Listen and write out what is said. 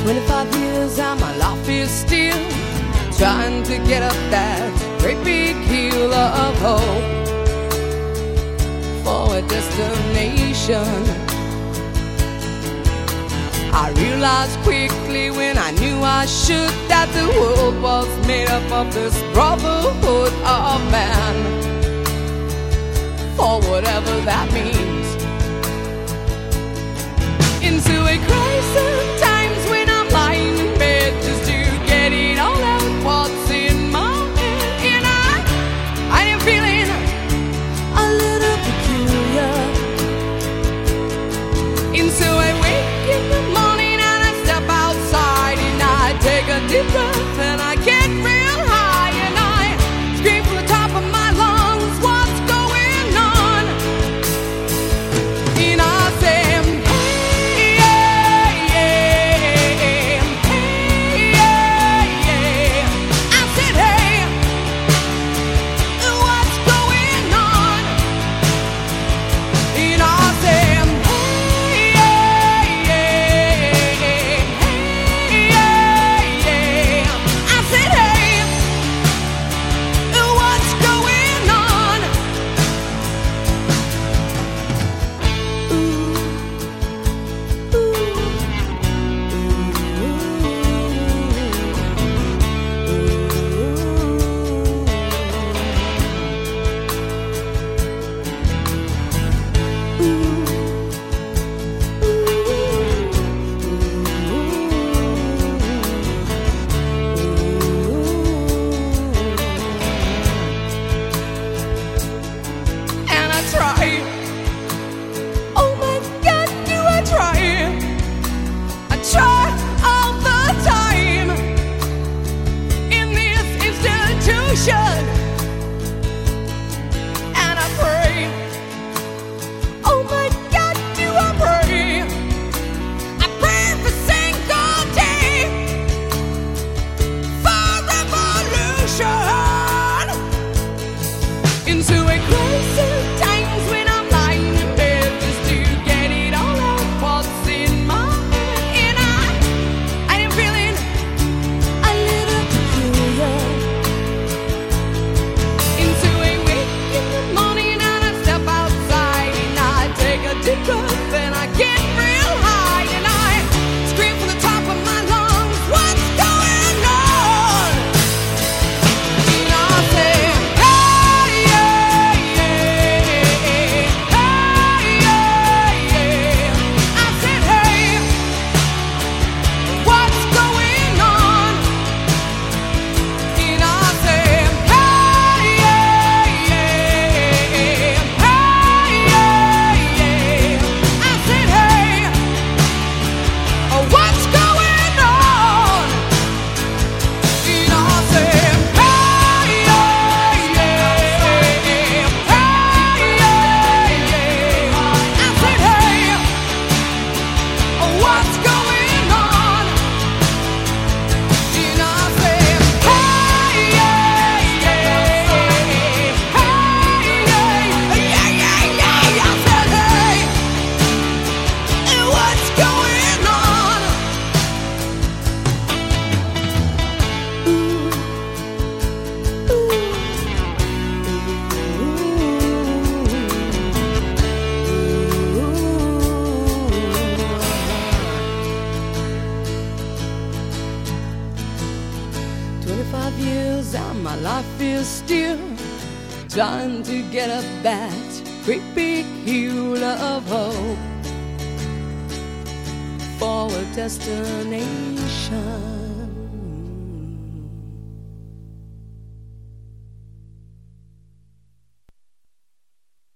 25 years and my life is still trying to get up that great big hill of hope for a destination. I realized quickly when I knew I should that the world was made up of this brotherhood of man, for whatever that means. Into a crisis times when I'm lying in bed just to get it all out what's in my head. And I am feeling a little peculiar. And so I wake in the morning and I step outside and I take a deep breath and I get real high and I scream from the top of my lungs, what's going on? And I say, and I pray, oh my God, do I pray? I pray every single day for revolution. Into a crisis times when I'm lying in bed just to get it all out what's in my head. And I am feeling a little peculiar. Deep breath and I get real high and I scream from the top of my lungs, what's going on? And I say, hey, yeah, yeah, hey, yeah, yeah. I said, hey, what's going on? And I say, hey, yeah, yeah, what's going on? And I say, hey, yeah, yeah, hey, yeah, yeah. I said, hey, what's going on? And I say, hey, yeah, yeah, hey, yeah. I said, hey, what's going on? Years and my life is still trying to get up that great big hill of hope for a destination.